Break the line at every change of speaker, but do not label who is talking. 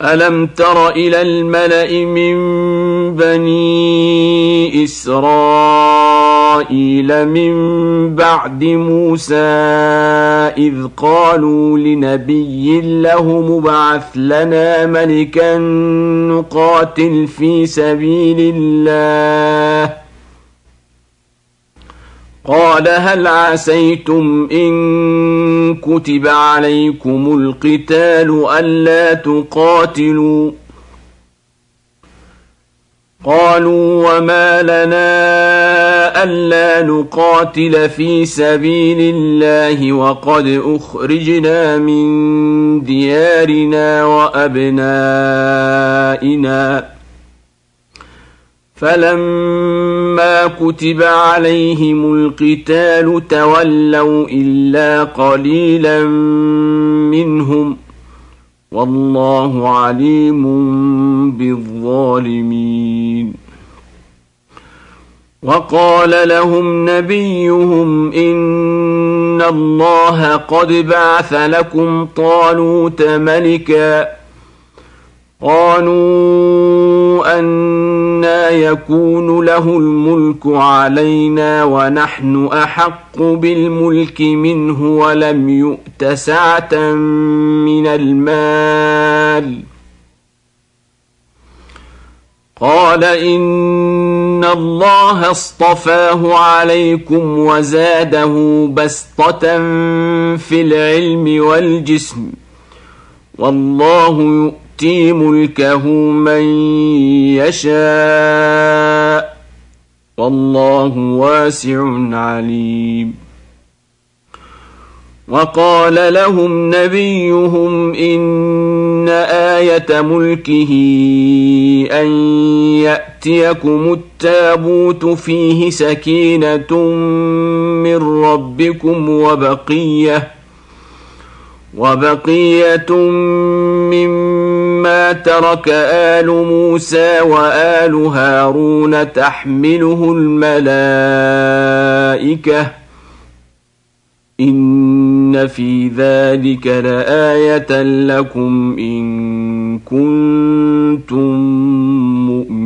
ألم تر إلى الملأ من بني إسرائيل من بعد موسى إذ قالوا لنبي له مبعث لنا ملكا نقاتل في سبيل الله قال هل عسيتم إن كتب عليكم القتال ألا تقاتلوا قالوا وما لنا ألا نقاتل في سبيل الله وقد أخرجنا من ديارنا وأبنائنا فلما كتب عليهم القتال تولوا إلا قليلا منهم والله عليم بالظالمين وقال لهم نبيهم إن الله قد بعث لكم طالوت ملكا قالوا أنى يكون له الملك علينا ونحن أحق بالملك منه ولم يؤت سعة من المال قال إن الله اصطفاه عليكم وزاده بسطة في العلم والجسم والله يؤتي ملكه من يشاء والله واسع عليم وقال لهم نبيهم إن آية ملكه أن يأتيكم التابوت فيه سكينة من ربكم وبقية مما ترك آل موسى وآل هارون تحمله الملائكة إن في ذلك لآية لكم إن كنتم مؤمنين